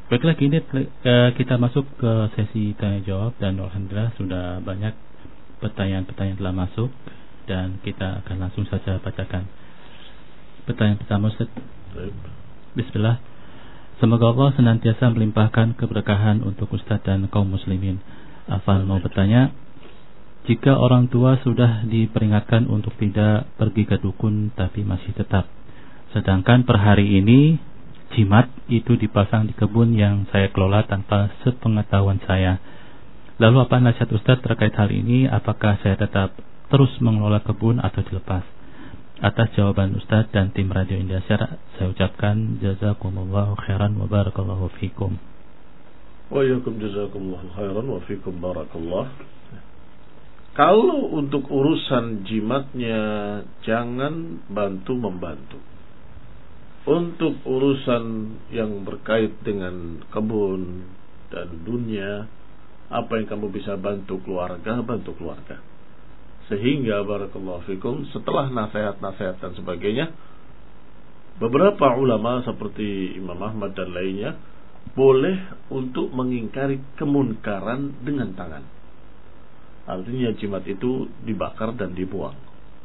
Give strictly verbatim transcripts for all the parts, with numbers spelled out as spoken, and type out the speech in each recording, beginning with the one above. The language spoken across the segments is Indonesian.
Baiklah, kini eh, kita masuk ke sesi tanya jawab dan alhamdulillah sudah banyak pertanyaan-pertanyaan telah masuk dan kita akan langsung saja bacakan. Pertanyaan pertama, Ustaz. Bismillah. Semoga Allah senantiasa melimpahkan keberkahan untuk Ustaz dan kaum muslimin. Afan mau bertanya, jika orang tua sudah diperingatkan untuk tidak pergi ke dukun tapi masih tetap, sedangkan per hari ini jimat itu dipasang di kebun yang saya kelola tanpa sepengetahuan saya. Lalu apa nasihat Ustaz terkait hal ini? Apakah saya tetap terus mengelola kebun atau dilepas? Atas jawaban Ustaz dan tim Radio Indonesia, saya ucapkan jazakumullahu khairan wa barakallahu fikum. Wa yakum jazakumullahu khairan wa fikum barakallah. Kalau untuk urusan jimatnya, jangan bantu membantu. Untuk urusan yang berkait dengan kebun dan dunia, apa yang kamu bisa bantu keluarga, bantu keluarga. Sehingga barakallahu fikum, setelah nasihat-nasihat dan sebagainya, beberapa ulama seperti Imam Ahmad dan lainnya boleh untuk mengingkari kemunkaran dengan tangan. Artinya jimat itu dibakar dan dibuang.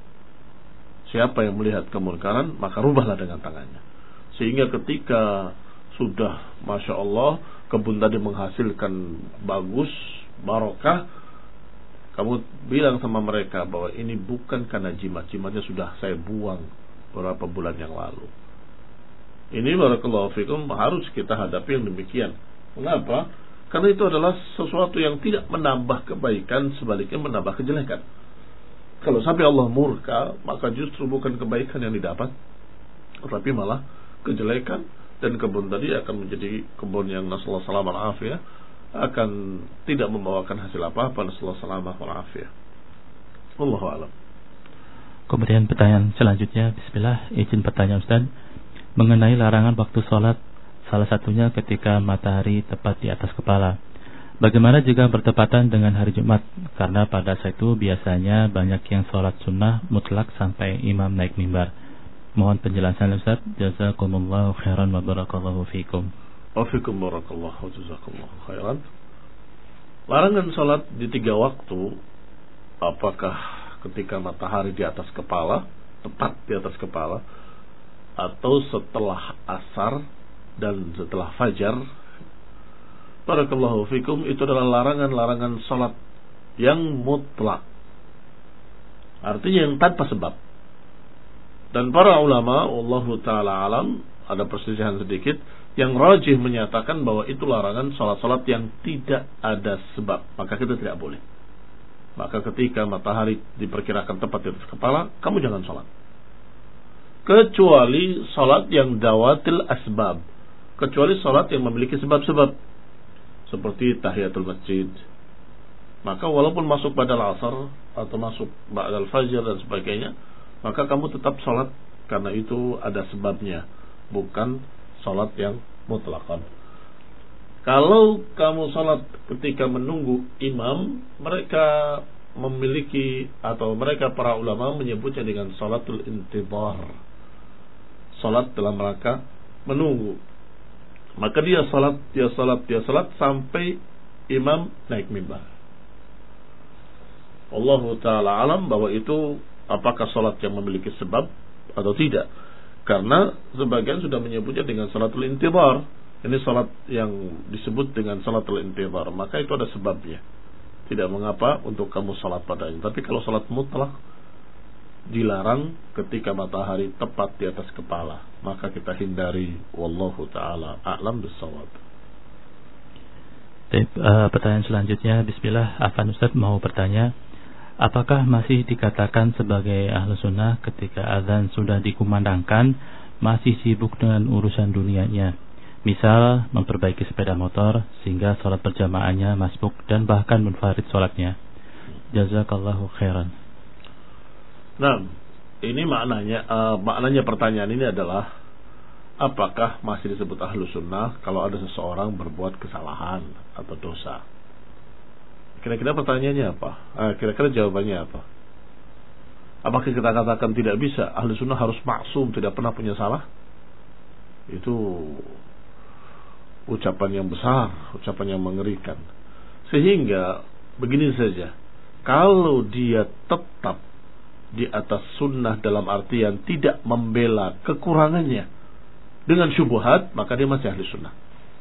Siapa yang melihat kemunkaran, maka rubahlah dengan tangannya. Sehingga ketika sudah Masya Allah kebun tadi menghasilkan bagus, barokah, kamu bilang sama mereka bahwa ini bukan karena jimat. Jimatnya sudah saya buang beberapa bulan yang lalu. Ini barakallahu fikum harus kita hadapi yang demikian. Mengapa? Karena itu adalah sesuatu yang tidak menambah kebaikan, sebaliknya menambah kejelekan. Kalau sampai Allah murka, maka justru bukan kebaikan yang didapat, tetapi malah kejelekan, dan kebun tadi akan menjadi kebun yang nasallahu salamah wal afiyah, akan tidak membawakan hasil apa-apa, nasallahu salamah wal afiyah. Wallahu a'lam. Kemudian pertanyaan selanjutnya, bismillah, izin bertanya Ustaz, mengenai larangan waktu sholat, salah satunya ketika matahari tepat di atas kepala. Bagaimana jika bertepatan dengan hari Jumat? Karena pada saat itu biasanya banyak yang sholat sunnah mutlak sampai imam naik mimbar. Mohon penjelasan Ustaz. Jazakumullahu khairan wa barakallahu fikum. Wa fikum barakallahu jazakumullahu khairan. Larangan sholat di tiga waktu, apakah ketika matahari di atas kepala, tepat di atas kepala, atau setelah asar dan setelah fajar, barakallahu fikum, itu adalah larangan-larangan sholat yang mutlak, artinya yang tanpa sebab. Dan para ulama, wallahu ta'ala alam, ada perselisihan sedikit, yang rajih menyatakan bahwa itu larangan sholat-sholat yang tidak ada sebab, maka kita tidak boleh. Maka ketika matahari diperkirakan tepat di atas kepala, kamu jangan sholat, kecuali sholat yang dawatil asbab, kecuali sholat yang memiliki sebab-sebab, seperti tahiyatul masjid. Maka walaupun masuk pada asar atau masuk ba'dal fajr dan sebagainya, maka kamu tetap sholat karena itu ada sebabnya, bukan sholat yang mutlakan. Kalau kamu sholat ketika menunggu imam, mereka memiliki atau mereka para ulama menyebutnya dengan sholatul intidhar, sholat dalam rangka menunggu. Maka dia sholat, dia sholat, dia sholat sampai imam naik mimbar. Allahu ta'ala alam bahwa itu apakah sholat yang memiliki sebab atau tidak. Karena sebagian sudah menyebutnya dengan sholatul intidhar. Ini sholat yang disebut dengan sholatul intidhar, maka itu ada sebabnya. Tidak mengapa untuk kamu sholat padanya. Tapi kalau sholat mutlak dilarang ketika matahari tepat di atas kepala, maka kita hindari. Wallahu ta'ala a'lam bissawab. uh, Pertanyaan selanjutnya, bismillah, Afan Ustaz mau bertanya, apakah masih dikatakan sebagai ahlu sunnah ketika azan sudah dikumandangkan masih sibuk dengan urusan dunianya, misal memperbaiki sepeda motor sehingga sholat berjamaahnya masbuk dan bahkan munfarid sholatnya? Jazakallahu khairan. Nah, ini maknanya uh, maknanya pertanyaan ini adalah, apakah masih disebut ahlu sunnah kalau ada seseorang berbuat kesalahan atau dosa? Kira-kira pertanyaannya apa? Eh, kira-kira jawabannya apa? Apakah kita katakan tidak bisa, ahlu sunnah harus maksum, tidak pernah punya salah? Itu ucapan yang besar, ucapan yang mengerikan. Sehingga begini saja, kalau dia tetap di atas sunnah dalam artian tidak membela kekurangannya dengan syubhat, maka dia masih ahli sunnah.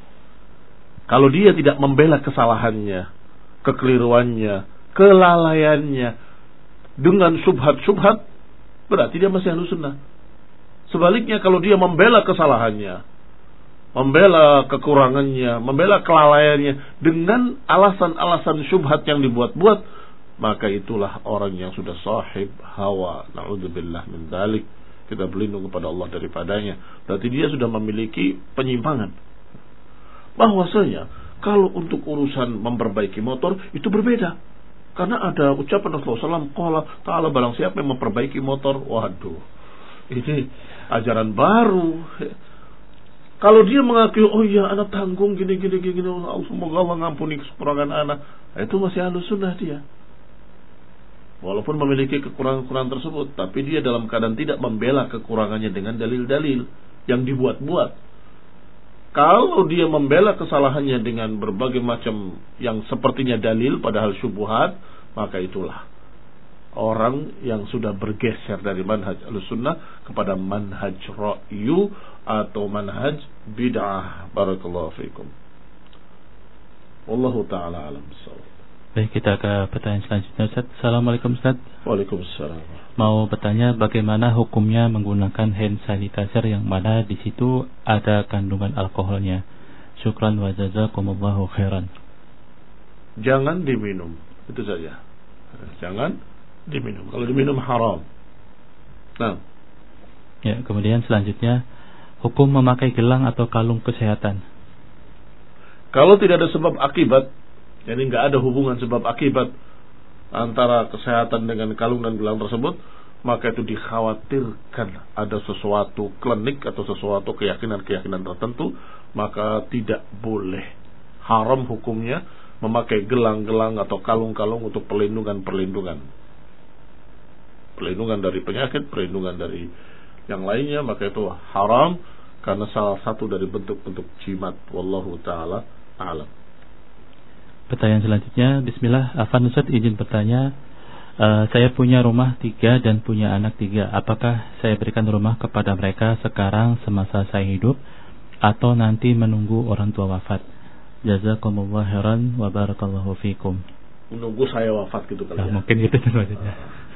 Kalau dia tidak membela kesalahannya, kekeliruannya, kelalaiannya dengan syubhat-syubhat, berarti dia masih ahli sunnah. Sebaliknya, kalau dia membela kesalahannya, membela kekurangannya, membela kelalaiannya dengan alasan-alasan syubhat yang dibuat-buat, maka itulah orang yang sudah sahib hawa. Na'udzubillah min dzalik. Kita berlindung kepada Allah daripadanya. Berarti dia sudah memiliki penyimpangan. Bahwasanya kalau untuk urusan memperbaiki motor itu berbeda. Karena ada ucapan Rasulullah shallallahu alaihi wasallam, qala ta'ala, barang siapa yang memperbaiki motor, waduh, ini ajaran baru. Kalau dia mengakui, oh iya anak tanggung gini gini gini, semoga Allah ngampuni kekurangan anak, itu masih ahlus sunnah dia. Walaupun memiliki kekurangan-kekurangan tersebut, tapi dia dalam keadaan tidak membela kekurangannya dengan dalil-dalil yang dibuat-buat. Kalau dia membela kesalahannya dengan berbagai macam yang sepertinya dalil padahal syubhat, maka itulah orang yang sudah bergeser dari manhaj al-sunnah kepada manhaj ra'yu atau manhaj bid'ah. Barakallahu fiikum. Wallahu ta'ala alam bissawab. Baik, kita ke pertanyaan selanjutnya, Ustaz. Assalamualaikum, Ustaz. Waalaikumsalam. Mau bertanya bagaimana hukumnya menggunakan hand sanitizer yang mana di situ ada kandungan alkoholnya. Syukran wa jazakumullahu khairan. Jangan diminum, itu saja. Jangan diminum. Kalau diminum haram. Nah. Ya, kemudian selanjutnya, hukum memakai gelang atau kalung kesehatan. Kalau tidak ada sebab akibat, jadi nggak ada hubungan sebab akibat antara kesehatan dengan kalung dan gelang tersebut, maka itu dikhawatirkan ada sesuatu klinik atau sesuatu keyakinan-keyakinan tertentu, maka tidak boleh. Haram hukumnya memakai gelang-gelang atau kalung-kalung untuk perlindungan-perlindungan. Perlindungan dari penyakit, perlindungan dari yang lainnya, maka itu haram karena salah satu dari bentuk-bentuk jimat. Wallahu ta'ala a'lam. Pertanyaan selanjutnya, bismillah, Afan Ustaz izin bertanya, uh, saya punya rumah tiga dan punya anak tiga. Apakah saya berikan rumah kepada mereka sekarang semasa saya hidup atau nanti menunggu orang tua wafat? Jazakumullah khairan wa barakallahu fikum. Menunggu saya wafat gitu kali nah, ya. Mungkin gitu maksudnya.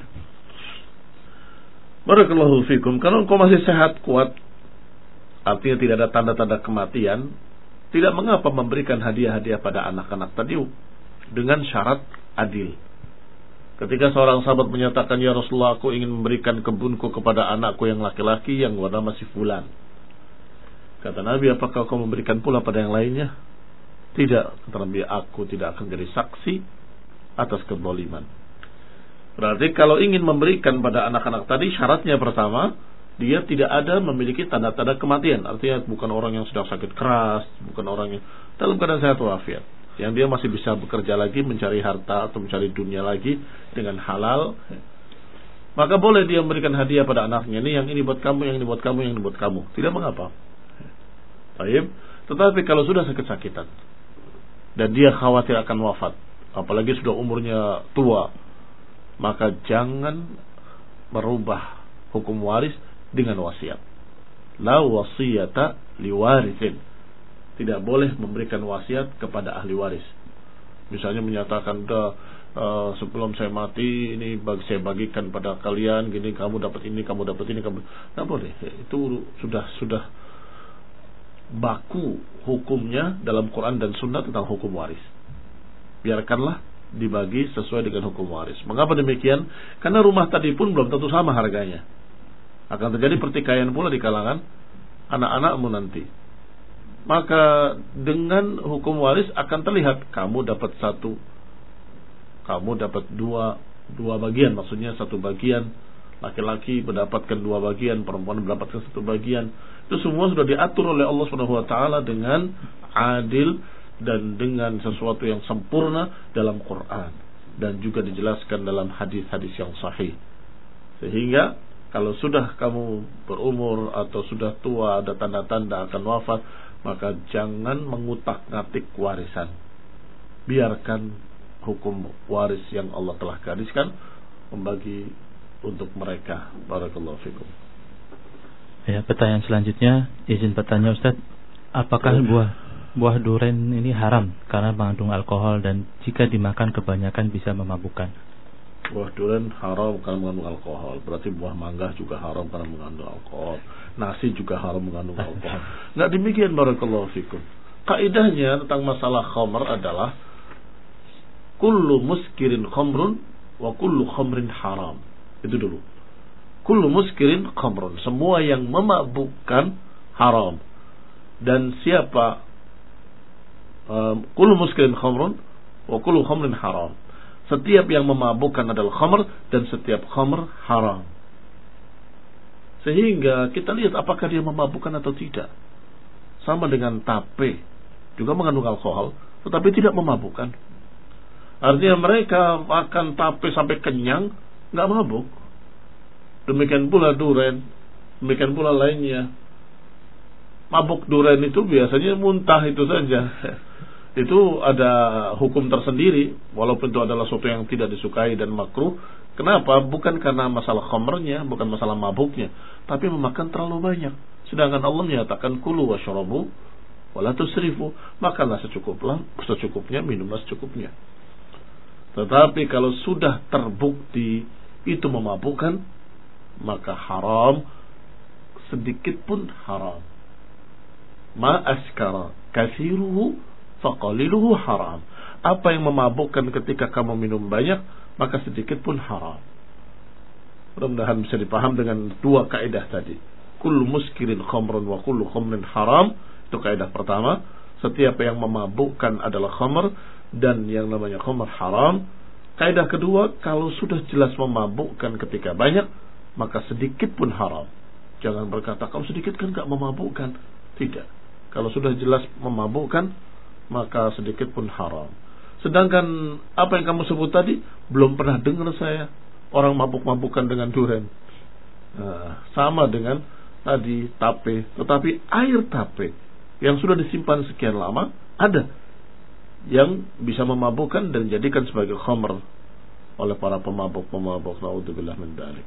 Barakallahu fikum. Kalau engkau masih sehat, kuat, artinya tidak ada tanda-tanda kematian, tidak mengapa memberikan hadiah-hadiah pada anak-anak tadi dengan syarat adil. Ketika seorang sahabat menyatakan, ya Rasulullah, aku ingin memberikan kebunku kepada anakku yang laki-laki yang warna masih fulan. Kata Nabi, apakah kau memberikan pula pada yang lainnya? Tidak. Kata Nabi, aku tidak akan jadi saksi atas kezaliman. Berarti kalau ingin memberikan pada anak-anak tadi, syaratnya pertama, dia tidak ada memiliki tanda-tanda kematian. Artinya bukan orang yang sedang sakit keras, bukan orang yang dalam keadaan sehat walafiat, yang dia masih bisa bekerja lagi, mencari harta atau mencari dunia lagi dengan halal. Maka boleh dia memberikan hadiah pada anaknya, ini yang ini buat kamu, yang ini buat kamu, yang ini buat kamu. Tidak mengapa. Baik. Tetapi kalau sudah sakit-sakitan dan dia khawatir akan wafat, apalagi sudah umurnya tua, maka jangan merubah hukum waris dengan wasiat. La wasiyata liwarithin. Tidak boleh memberikan wasiat kepada ahli waris. Misalnya menyatakan, uh, sebelum saya mati ini bagi saya bagikan pada kalian, gini kamu dapat ini, kamu dapat ini, kamu tidak boleh. Itu sudah sudah baku hukumnya dalam Quran dan Sunnah tentang hukum waris. Biarkanlah dibagi sesuai dengan hukum waris. Mengapa demikian? Karena rumah tadi pun belum tentu sama harganya. Akan terjadi pertikaian pula di kalangan anak-anakmu nanti. Maka dengan hukum waris akan terlihat kamu dapat satu, kamu dapat dua, dua bagian. Maksudnya satu bagian, laki-laki mendapatkan dua bagian, perempuan mendapatkan satu bagian. Itu semua sudah diatur oleh Allah Subhanahu wa taala dengan adil dan dengan sesuatu yang sempurna dalam Quran dan juga dijelaskan dalam hadis-hadis yang sahih. Sehingga kalau sudah kamu berumur atau sudah tua, ada tanda-tanda akan wafat, maka jangan mengutak-ngatik warisan. Biarkan hukum waris yang Allah telah gariskan, membagi untuk mereka. Barakallahu fikum. Ya, pertanyaan selanjutnya, izin bertanya Ustaz, apakah ya. buah buah duren ini haram karena mengandung alkohol dan jika dimakan kebanyakan bisa memabukkan? Buah durian haram karena mengandung alkohol. Berarti buah mangga juga haram karena mengandung alkohol. Nasi juga haram mengandung alkohol. Nggak demikian, barakallahu fikum. Kaidahnya tentang masalah khamr adalah kullu muskirin khamrun wa kullu khamrin haram. Itu dulu. Kullu muskirin khamrun, semua yang memabukkan haram. Dan siapa um, kullu muskirin khamrun wa kullu khamrin haram. Setiap yang memabukkan adalah khamr dan setiap khamr haram. Sehingga kita lihat apakah dia memabukkan atau tidak. Sama dengan tape, juga mengandung alkohol, tetapi tidak memabukkan. Artinya mereka makan tape sampai kenyang, nggak mabuk. Demikian pula duren, demikian pula lainnya. Mabuk duren itu biasanya muntah itu saja. Itu ada hukum tersendiri, walaupun itu adalah sesuatu yang tidak disukai dan makruh. Kenapa? Bukan karena masalah khamrnya, bukan masalah mabuknya, tapi memakan terlalu banyak. Sedangkan Allah menyatakan kulu wasyrabu wala tusrifu, makanlah secukupnya, secukupnya, minumlah secukupnya. Tetapi kalau sudah terbukti itu memabukkan, maka haram, sedikit pun haram. Ma askara kathiruhu faqaliluhu haram. Apa yang memabukkan ketika kamu minum banyak, maka sedikit pun haram. Mudah-mudahan bisa dipaham dengan dua kaidah tadi. Kullu muskirin khamrun wa kullu khamrin haram. Itu kaidah pertama. Setiap yang memabukkan adalah khamr dan yang namanya khamr haram. Kaidah kedua, kalau sudah jelas memabukkan ketika banyak, maka sedikit pun haram. Jangan berkata kalau sedikit kan gak memabukkan. Tidak. Kalau sudah jelas memabukkan, maka sedikit pun haram. Sedangkan apa yang kamu sebut tadi, belum pernah dengar saya orang mabuk-mabukan dengan duren. Nah, sama dengan tadi tape, tetapi air tape yang sudah disimpan sekian lama ada yang bisa memabukkan dan dijadikan sebagai khamr oleh para pemabuk-pemabuk. Naudzubillah min dzalik.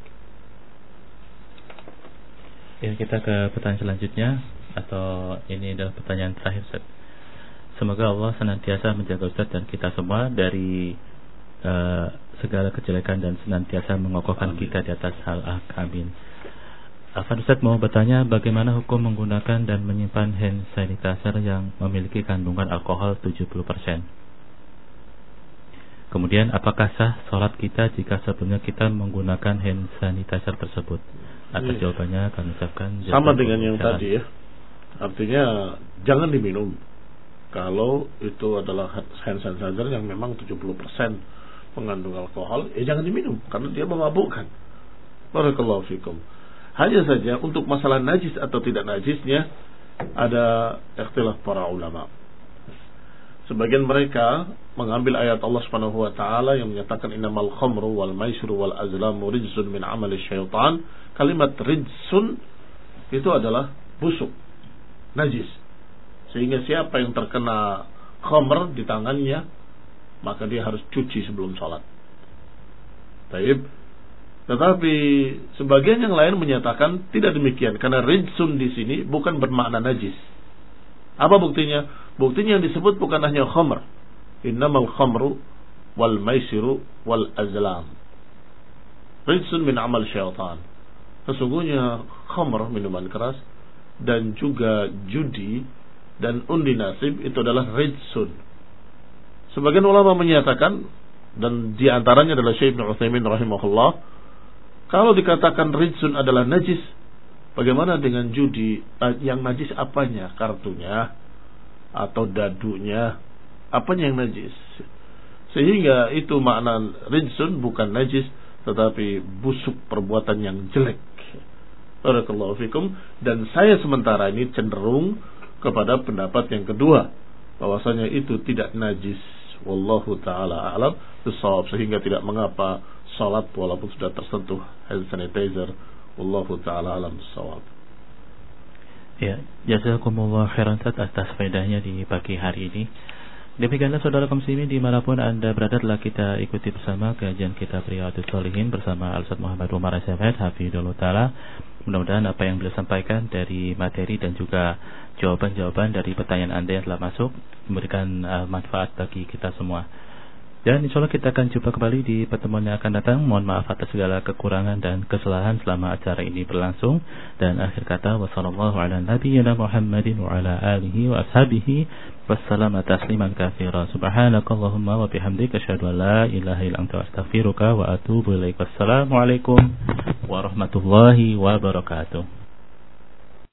Ya, kita ke pertanyaan selanjutnya, atau ini adalah pertanyaan terakhir, Ustaz. Semoga Allah senantiasa menjaga Ustaz dan kita semua dari uh, segala kejelekan dan senantiasa mengokohkan Amin. Kita di atas hal amin. Afan Ustaz mau bertanya, bagaimana hukum menggunakan dan menyimpan hand sanitizer yang memiliki kandungan alkohol tujuh puluh persen? Kemudian apakah sah sholat kita jika sebelumnya kita menggunakan hand sanitizer tersebut? Atas iya. jawabannya kami ucapkan sama dengan yang jalan. Tadi ya. Artinya jangan diminum kalau itu adalah hand sanitizer yang memang tujuh puluh persen mengandung alkohol, ya jangan diminum karena dia memabukkan. Barakallahu fikum. Hanya saja untuk masalah najis atau tidak najisnya ada ikhtilaf para ulama. Sebagian mereka mengambil ayat Allah Subhanahu wa taala yang menyatakan innamal khamru wal maisiru wal azlamu rijsun min amali syaitan. Kalimat rijsun itu adalah busuk, najis. Sehingga siapa yang terkena khamr di tangannya, maka dia harus cuci sebelum sholat. Taib. Tetapi sebagian yang lain menyatakan tidak demikian, karena rijsun di sini bukan bermakna najis. Apa buktinya? Buktinya yang disebut bukan hanya khamr. Innamal khamru wal maisiru wal azlam rijsun min amal syaitan. Sesungguhnya khamr, minuman keras, dan juga judi dan undi nasib itu adalah rijsun. Sebagian ulama menyatakan, dan diantaranya adalah Syekh Ibnu Utsaimin rahimahullah, kalau dikatakan rijsun adalah najis, bagaimana dengan judi? Yang najis apanya? Kartunya atau dadunya? Apanya yang najis? Sehingga itu makna rijsun bukan najis, tetapi busuk, perbuatan yang jelek. Barakallahu fikum. Dan saya sementara ini cenderung kepada pendapat yang kedua, bahwasanya itu tidak najis. Wallahu ta'ala a'lam bissawab, sehingga tidak mengapa salat walaupun sudah tersentuh hand sanitizer. Wallahu ta'ala a'lam bissawab. Ya, jazakumullah khairan atas faedahnya di pagi hari ini. Demikianlah saudara kaum muslimin dimanapun Anda berada, telah kita ikuti bersama kajian kitab Riyadhus Shalihin bersama Al-Ustaz Muhammad Umar Asyafat hafizahullah taala. Mudah-mudahan apa yang beliau sampaikan dari materi dan juga jawaban-jawaban dari pertanyaan Anda yang telah masuk memberikan uh, manfaat bagi kita semua. Dan insyaallah kita akan jumpa kembali di pertemuan yang akan datang. Mohon maaf atas segala kekurangan dan kesalahan selama acara ini berlangsung. Dan akhir kata, wassallallahu ala nabiyyina Muhammadin wa ala alihi wa ashabihi wassalamu tasliman katsira. Subhanakallahumma wa bihamdika asyhadu an la ilaha illa anta astaghfiruka wa atubu ilaik. Wassalamu alaikum warahmatullahi wabarakatuh.